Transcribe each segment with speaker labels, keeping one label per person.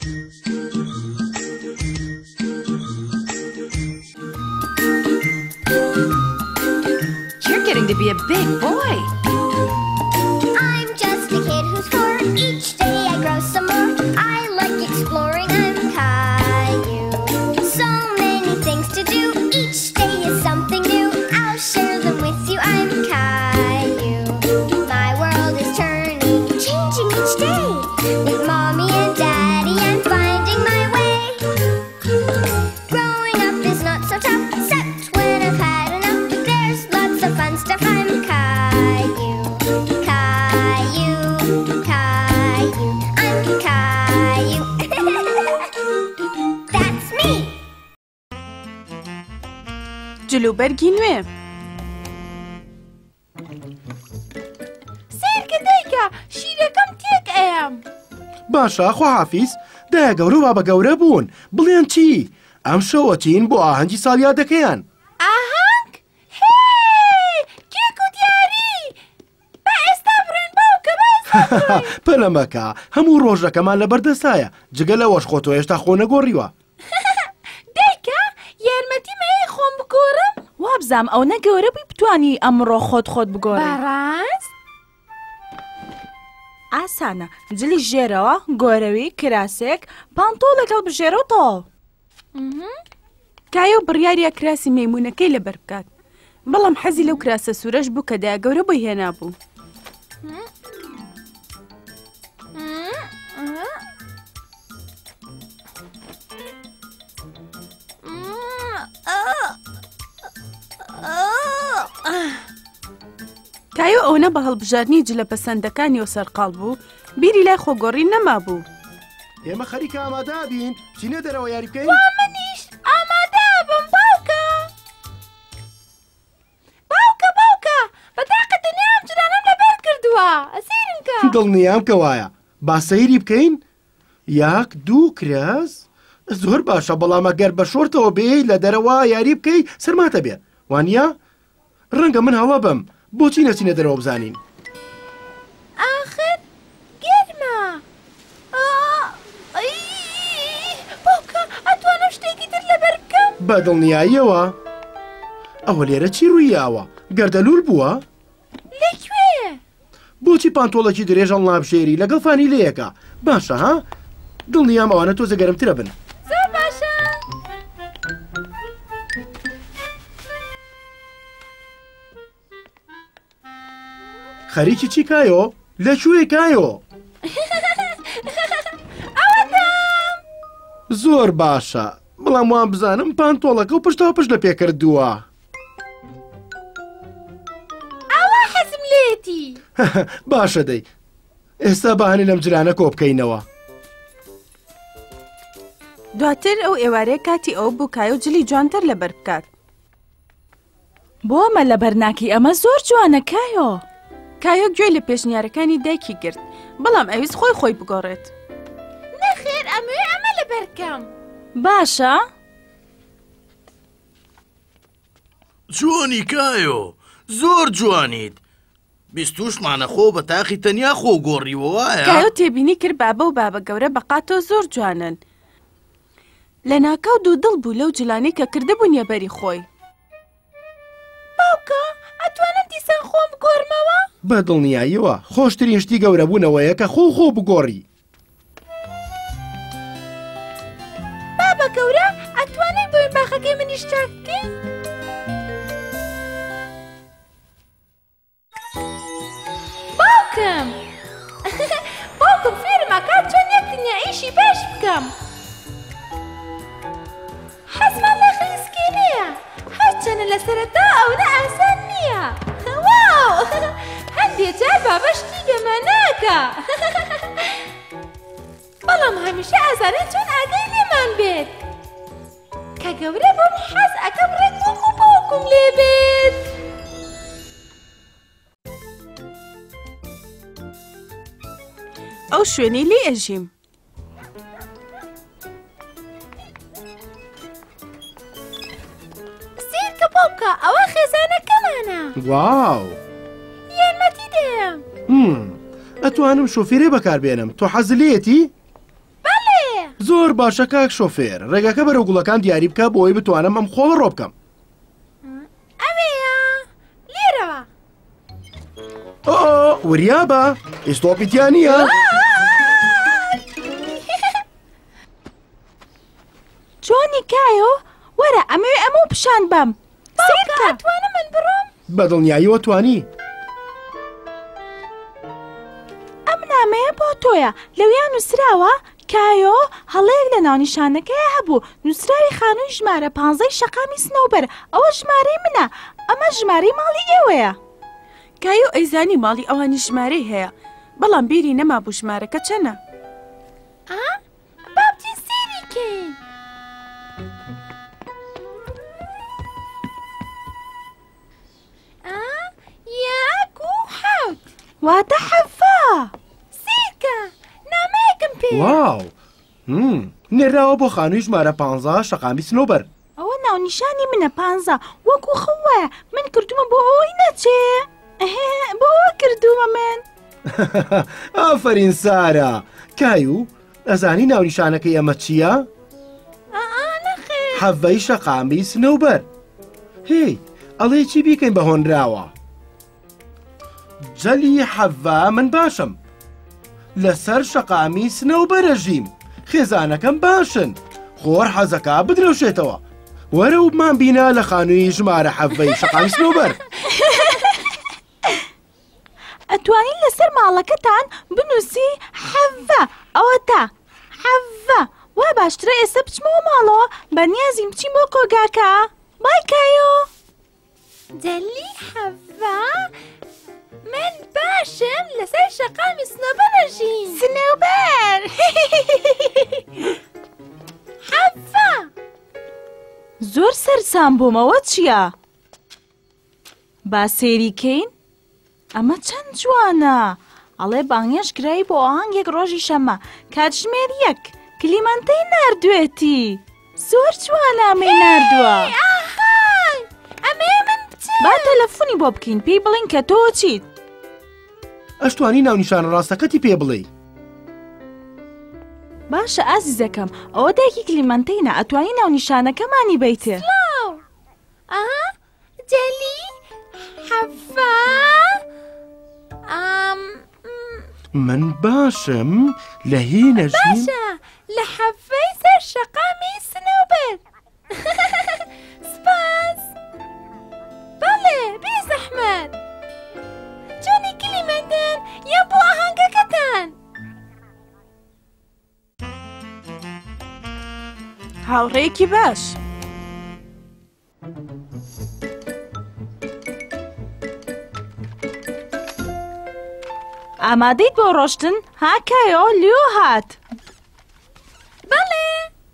Speaker 1: You're getting to be a big boy.
Speaker 2: I'm just a kid who's 4. Each day I grow some more. I like exploring. I'm Caillou. So many things to do. Each day is something new. I'll share them with you. I'm Caillou. My world is turning, changing each day. With Mommy and Daddy, I'm finding my way. Growing up is not so tough, except when I've had enough. There's lots of fun stuff. I'm Caillou. Caillou, Caillou, I'm Caillou. That's me.
Speaker 3: جلوبەرگی نوێ.
Speaker 4: سیرکە دایکە شیرەکەم تێک ئەیەم.
Speaker 5: باشە خواحافیز دایە گەورە و بابە گەورە بوون بڵێن چی؟ ئەم شەوەتین بۆ ئاهەنگی ساڵیادەکەیان.
Speaker 4: ئاهەنگ؟ هێ کێک و دیاری با ئێستا بڕێن باوکە با ئێستا بڕێن.
Speaker 5: پەلەمەکە هەموو ڕۆژەکەمان لە بەردەسایە جگە لەوەش خۆ تۆ هێشتا خۆ نەگۆڕیوە.
Speaker 4: دایکە یارمەتیمەیە خۆم بگۆڕم؟
Speaker 3: وابزانم ئەو نەگەورە بووی بتوانی ئەمڕۆ خۆت بگۆڕی.
Speaker 4: بەڕاست؟
Speaker 3: ئاسانە جلی ژێرەوە گۆرەوی کراسێک پانتۆ لەگەڵ بژێرەوەتەوە. کایۆ بڕیاریە کراسی مەیمونەکەی لەبەر بکات بەڵام حەزی لەو کراسە سوورەش بوو کە دایە گەورە بۆی هێنابوو. کایۆ ئەوەنە بە هەڵبژارنی جلە پەسەندەکانی و سەرقاڵ بوو بیری لای خۆگۆڕی نەمابوو.
Speaker 5: ئێمە خەریکە ئامادە بین چینە دەرەوە یاری بکەین؟
Speaker 4: وا منیش ئامادە بم باوکە. باوکە بەتاقە دنیا ئەم جرانەم لەبەر کردووە ئەسیرم کە.
Speaker 5: دڵنیام کە وایە با سەیری بکەین؟ 1 2 کراس؟ زۆر باشە بەڵام ئەگەر بە شۆرتەوە بێی لە دەرەوە یاری بکەی سەرماتە بێ وانە؟ ڕەنگە من هەڵە بم بۆچی نەچینە دەرەوە بزانین؟
Speaker 4: ئاخر گەرمە. باوکە ئەتوانم شتێکی تر لەبەر بکەم؟
Speaker 5: بە دڵنیاییەوە ئەوە لێرە چی ڕوویاوە؟ گەردەلوول بووە؟
Speaker 4: لەکوێ؟
Speaker 5: بۆچی پانتۆڵێکی درێژەڵ نابژێری لەگەڵ فانیلەیەکە؟ باشە ها؟ دڵنیام ئەوانە تۆزە گەرمترە بن.
Speaker 4: زۆر باشە.
Speaker 5: خەریکی چی کایۆ؟ لەکوێ کایۆ؟
Speaker 4: ئەوەتم.
Speaker 5: زۆر باشە بەڵام وان بزانم پانتۆڵەکە و پشتەوە پشت لە پێکردووە.
Speaker 4: ئەوە حەزم لێتی.
Speaker 5: باشە دەی ئێستا بەهانی لەم جرانە کۆ بکەینەوە.
Speaker 3: دواتر ئەو ئێوارەیە کاتی ئەو بوو کایۆ جلی جوانتر لەبەر بکات. بۆ ئەمە لە بەرناکی ئەمە زۆر جوانە کایۆ. کایۆ گوێ لە پێشنیارەکانی دایکی گرت بەڵام ئەویست خۆی بگۆڕێت.
Speaker 4: نەخێر ئەمە لەبەرکەم.
Speaker 3: باشە؟
Speaker 6: جوانی کایۆ زۆر جوانیت. 20مانە خۆ بە تاقی تەنیا خۆ گۆڕیوە وایە؟
Speaker 3: کایۆ تێبینی کرد بابە و بابە گەورە بەقاتۆ زۆر جوانن. لە ناکاو دوودڵ بوو لەو جلانەی کە کردبوون یەبەری خۆی.
Speaker 4: باوکە ئەتوانم دیسان خۆم بگۆڕمەوە؟
Speaker 5: بە دڵنیاییەوە خۆشترین شتی گەورەبوونەوەیە کە خۆ بگۆڕی.
Speaker 4: بابە گەورە ئەتوانەی بۆی باخەکەی منیش چاک بکەی؟ باوکم فێرم ئەکات چۆن یەک دنیاییشی باش بکەم. حەزمان لە خلیسکێنەیە هەرچەنە لە سەرەتا ئەوە ئاسان نییە. واو هەندێک جار بابە شتی گەمە ناکە. بەڵام هەمیشە ئازانێت چۆن ئاگای لێمان بێت کە گەورە بووم حەز ئەکەم ڕێک وەکو باوکم لێ بێت.
Speaker 3: ئەو شوێنەی لێ ئەژیم.
Speaker 4: سیرکە باوکە ئەوە خێزانەکەمانە.
Speaker 5: واو
Speaker 4: یارمەتی دەیەم.
Speaker 5: ئەتوانم شۆفێرێ بەکاربێنم تۆ حەز لێیەتی؟
Speaker 4: بەڵێ.
Speaker 5: زۆر باشە کاک شۆفێر، ڕێگەکە بەرەو گوڵەکان دیاری بکە بۆی بتوانم ئەم خۆڵە ڕۆ بکەم.
Speaker 4: ئەوەیە لێرەوە.
Speaker 5: وریابە ئیستۆپیتیان نییە؟
Speaker 3: جۆنی کایۆ وەرە ئەمەوێ ئەمە پیشان بەم.
Speaker 4: سیرکە ئەتوانم من بڕۆم؟
Speaker 5: بەدڵنیاییەوە توانی.
Speaker 3: ئەم نامەیە بۆ تۆیە لەویان نووسراوە کایۆ هەڵەیەک لە ناونیشانەکەی هەبوو نووسراوی خانووی ژمارە 15 شەقامی سنەوبەر. ئەوە ژمارەی منە، ئەمە ژمارەی ماڵی ئێوەیە. کایۆ ئەیزانی ماڵی ئەوانی ژمارەی هەیە، بەڵام بیری نەما بوو ژمارەکە چەنە.
Speaker 4: با بچین سیریکەین. یەک و حەوت.
Speaker 3: واتە حەڤە.
Speaker 4: سیرکە نامەیەکم پێ.
Speaker 5: واو نێراوە بۆ خانووی ژمارە 15 شەقامی سنۆبەر.
Speaker 3: ئەوە ناونیشانی منە 15 وەکو خەوە من کردومە بۆ ئەوەی نەچێ. بۆ ئەوە کردومە من.
Speaker 5: ئافرین سارە. کایو ئەزانی ناونیشانەکەی ئەمە چییە؟ حەڤەی شەقامی سنەوبەر. هی ئەڵێ چی بیکەین بە هۆنراوە؟ جەلی حەڤە من باشم، لەسەر شەقامی سنەوبەرە ژیم، خێزانەکەم باشن، خۆر حەزەکە بدرەوشێتەوە. وەرە وبمان بینە لە خانووی ژمارە حەڤەی شەقامی سنەوبەر.
Speaker 3: ئەتوانین لەسەر ماڵەکەتان بنووسی حەڤە. ئەوە تا حەڤە. وا باشترە ئێستا بچمەوە ماڵەوە، بەنیازیم بچین بۆ کۆگاکە. بای کایۆ.
Speaker 4: جەلی حەڤە من باشم لەسەر شەقامی سنەوبەرە ژین.
Speaker 3: سنەوبەر.
Speaker 4: حەڤە
Speaker 3: زۆر سەرسام بوومەوە چییە؟ با سێریکەین؟ ئەمە چەند جوانە. ئەڵێ بانگێش کرایی بۆ ئاهەنگێک ڕۆژی شەمە کاتژمێر 1 کلیمەنتەی ناردوێتی. زۆر جوانە ئەمەی ناردووە.
Speaker 4: ئەمەیە من بچم.
Speaker 3: با تەلەفۆنی بۆ بکەین پێی بڵین کە تۆ چیت.
Speaker 5: ئەشتوانی ناونیشانە ڕاستەکەتی پێ بڵێ.
Speaker 3: باشە ئازیزەکەم ئەوە دایکی کلیمەنتەینە ئەتوانی ناونیشانەکەمانی بیتێ.
Speaker 4: جەلی حەڤە
Speaker 5: من باشم لە هینە ژین.
Speaker 4: باشە لە حەڤەی سەر شەقامی سنەوبەر. سپاس. بەڵێ بێ زەحمەت. جۆنی کلیمەندن یا بۆ ئاهەنگەکەتان.
Speaker 3: هاوڕێیەکی باش. ئامادەیت بۆ ڕۆشتن؟ ها کایۆ لیۆ هات.
Speaker 4: بەڵێ.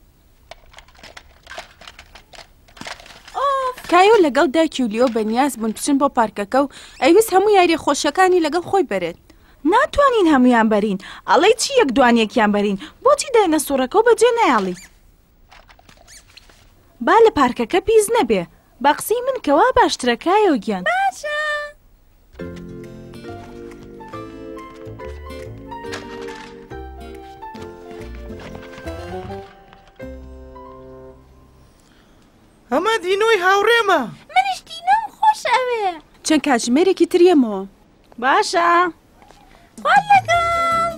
Speaker 3: کایۆ لەگەڵ دایکی و لیۆ بەنیاز بوون بچن بۆ پارکەکە و ئەویست هەموو یاری خۆشەکانی لەگەڵ خۆی بەرێت. ناتوانین هەمویان بەرین. ئەڵێ چی یەک دوانیەکیان بەرین؟ بۆچی داینەسۆرەکە و بەجێ نایاڵی؟ با لە پارکەکە پیس نەبێ. بە قسەی من کەوا باشترە کایۆ گیان.
Speaker 4: باشە.
Speaker 6: ئەمە دینۆی هاوڕێمە.
Speaker 4: منیش دینۆم خۆش ئەوێ.
Speaker 3: چەند کاتژمێرێکی تریەمەوە. باشە.
Speaker 4: خۆت لەگەڵ.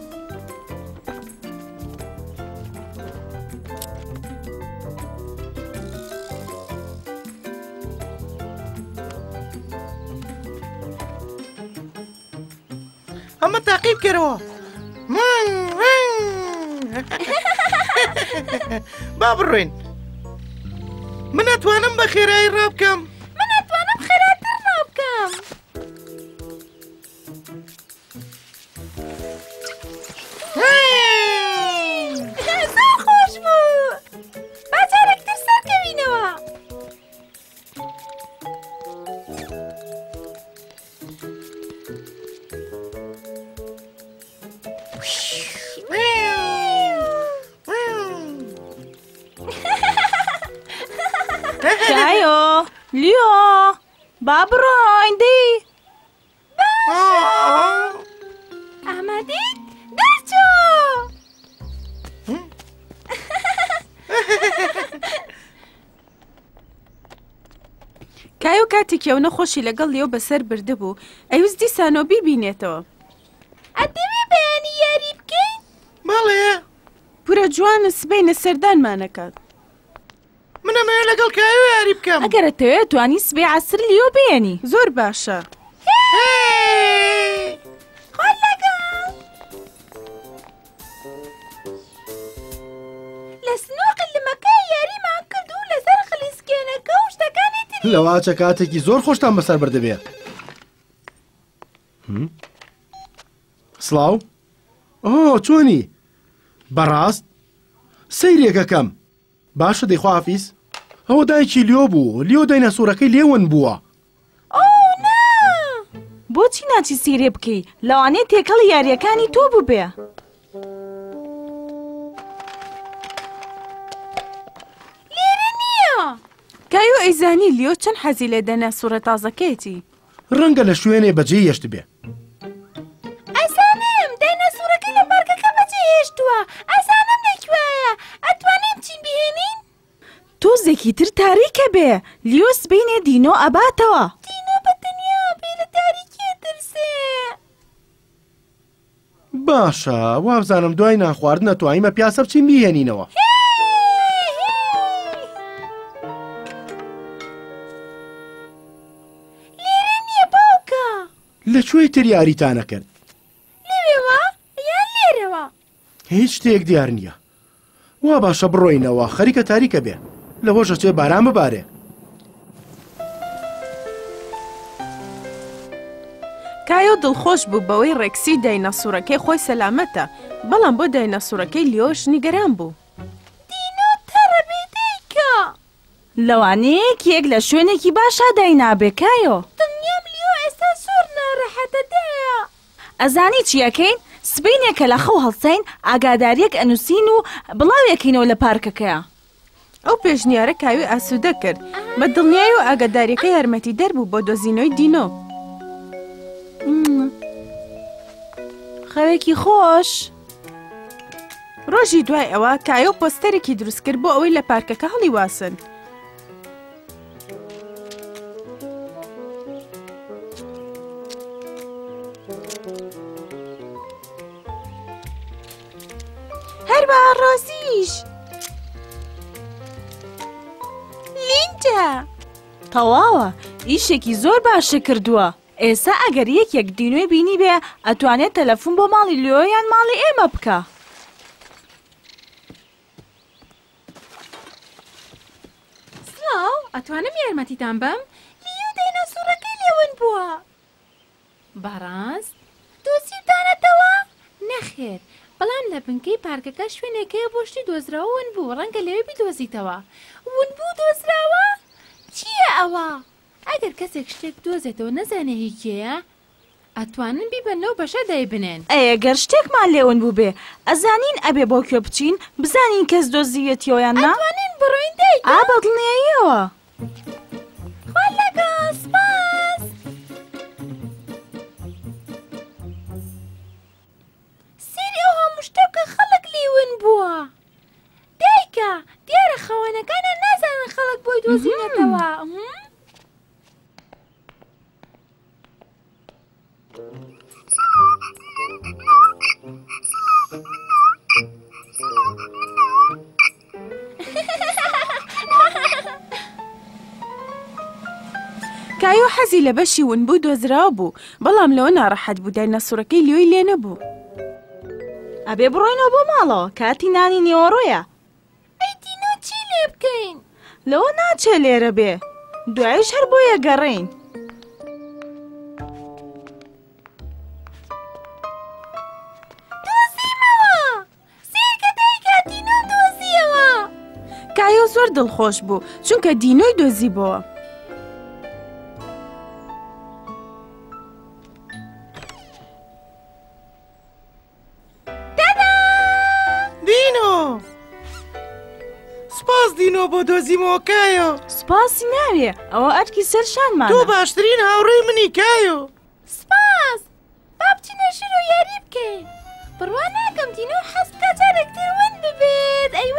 Speaker 6: ئەمە تاقیب کەرەوە. با بڕۆین. من ئەتوانم بە خێرایی ڕابکەم.
Speaker 4: من ئەتوانم خێراتر ڕابکەم. زۆر خۆش بوو. با جارێکتر سەرکەوینەوە.
Speaker 3: کایۆ لیۆ با بڕۆین دی.
Speaker 4: ئامادەیت؟ دەرچۆ.
Speaker 3: کاتێکی ئەو نەخۆشی لەگەڵ لێو بەسەر بردبوو ئەویستی سانۆ بیبینێتەوە.
Speaker 4: ئەدەبێ بەیانی یاری بکەین؟
Speaker 6: بەڵێ
Speaker 3: پورە جوانە سبەینە سەردانمانەکات.
Speaker 6: منەمەوێت لەگەڵ کایۆ یاری بکەم.
Speaker 3: ئەگەرە تەوێت توانی سبەی عەسر لێو بێنی. زۆر باشە.
Speaker 4: خۆر لەگەڵ. لە سنووق لمەکەی یاریمان کرد و لەسەر خلیسکێنەکە و شتەکانی تری.
Speaker 5: لەواچە کاتێکی زۆر خۆشتان بەسەر بردەبێ. سڵاو؟ ئۆ چۆنی؟ بەڕاست؟ سەیرێکەکەم. باشە دەیخوا حافیز؟ ئەوە دایکی لیۆ بوو، لیۆ دایناسۆرەکەی لێون بووە.
Speaker 3: بۆچی ناچی سیرێ بکەی؟ لەوانەیە تێکەڵی یاریەکانی تۆ ببێ.
Speaker 4: لێرە نییە.
Speaker 3: کایۆ ئەیزانی لیۆ چەند حەزی لە دایناسۆرە تازەکەیەتی.
Speaker 5: ڕەنگە لە شوێنێ بەجێ هێشت بێ.
Speaker 4: ئەزانم دایناسۆرەکەی لە پارکەکە بەجێ هێشتووە. ئەزانم لەکوێیە. ئەتوانین بچین بهێنین؟
Speaker 3: تۆزێکی تر تاریکە بێ. لیۆ سبەینێ دینۆ ئەباتەوە.
Speaker 4: دینۆ بەتەنیا بێ لە تاریکیە دەرسێ.
Speaker 5: باشە وابزانم دوای ناخواردن نەتوانیمە پیاسە بچین بیهێنینەوە.
Speaker 4: لێرە نییە باوکە.
Speaker 5: لەکوێی تر یاریتانە کرد؟
Speaker 4: لەوێوە یان لێرەوە؟
Speaker 5: هیچ شتێک دیار نییە. وا باشە بڕۆینەوە خەریکە تاریکە بێ. لەهۆشە چێ باران ببارێ.
Speaker 3: کایۆ دڵخۆش بوو بەوەی ڕێکسی دایناسۆرەکەی خۆی سەلامەتە، بەڵام بۆ دایناسۆرەکەی لیۆش نیگەران بوو.
Speaker 4: دینۆ تەڕە بێدەیکە.
Speaker 3: لەوانەیەک یەک لە شوێنێکی باشا داینابێ کایۆ.
Speaker 4: دڵنیام لیۆ ئێستا زۆر ناڕەحەتەدایە.
Speaker 3: ئەزانی چیەکەین؟ سبەینێکە لە خەو هەڵسەین ئاگاداریەک ئەنووسین و بڵاوێکینەوە لە پارکەکەیە. ئەو پێشنیارە کاوی ئاسوودە کرد بە دڵنیای و ئاگاداریەکە یارمەتی دەربوو بۆ دۆزینەوەی دینۆ. خەوێکی خۆش. ڕۆژی دوای ئەوە کایۆ پۆستەرێکی دروست کرد بۆ ئەوەی لە پارکەکە هەڵی واسن. هەر بە ڕۆزیش لینجە تەواوە ئیشێکی زۆر باشە کردووە. ئێستا ئەگەر یەکێک دینۆی بینی بێ ئەتوانێت تەلەفۆن بۆ ماڵی لیۆ یان ماڵی ئێمە بکە.
Speaker 4: سڵاو ئەتوانم یارمەتیتان بەم؟ لیۆ دایناسۆرەکەی لێون بووە. بەڕاست؟ دۆزیتانەتەوە؟ نەخێر بەڵام لە بنکەی پارکەکە شوێنێکەیە بۆ شتی دۆزراوە ون بوو ڕەنگە لەوێ بیدۆزیتەوە. ون بوو دۆزراوە؟ چییە ئەوە؟ ئەگەر کەسێک شتێک دۆزێتەوە نەزانێ هیچیەیە ئەتوانن بیبەنەوە بەشە دایبنێن. ئەگەر شتێکمان لێون بوو بێ ئەزانین ئەبێ بۆ کوێ بچین بزانین کەس دۆزیەتیەوەیان نا؟ ئەتوانین بڕۆین دایک بەدڵنیاییەوە. خوا لەگەڵ سپاس. سێری ئەو هەموو شتێکە خەڵک لێون بووە. دایکە دیارە خەوانەکانە نازانن خەڵک بۆی دۆزینەتەوە.
Speaker 3: کایۆ حەزی لە بەشی ون بوو دۆزراوە بوو بەڵام لەوە ناڕەحەت بوو دایناسۆرەکەی لیۆی لێ نەبوو. ئەبێ بڕۆینەوە بۆ ماڵەوە کاتی نانی نیوەڕۆیە.
Speaker 4: ئەی دینۆ چی لێ بکەین؟
Speaker 3: لەوە ناچێ لێرە بێ دوایش هەر بۆیە گەڕین.
Speaker 4: دۆزیمەوە! سیرکە دایکە دینۆ دۆزیەوە.
Speaker 3: کایۆ زۆر دڵخۆش بوو چونکە دینۆی دۆزی بۆوە.
Speaker 6: سپاس دینۆ بۆ دۆزیمەوە کایۆ.
Speaker 3: سپاسی ناوێ ئەوە ئەرکی سەر شانمانە.
Speaker 6: تۆ باشترین هاوڕێی منی کایۆ.
Speaker 4: سپاس با بچینە ژوور و یاری بکەین. بڕوا ناکەم دینۆ حەز بکات جارێکتر ون ببێت. ئەیوە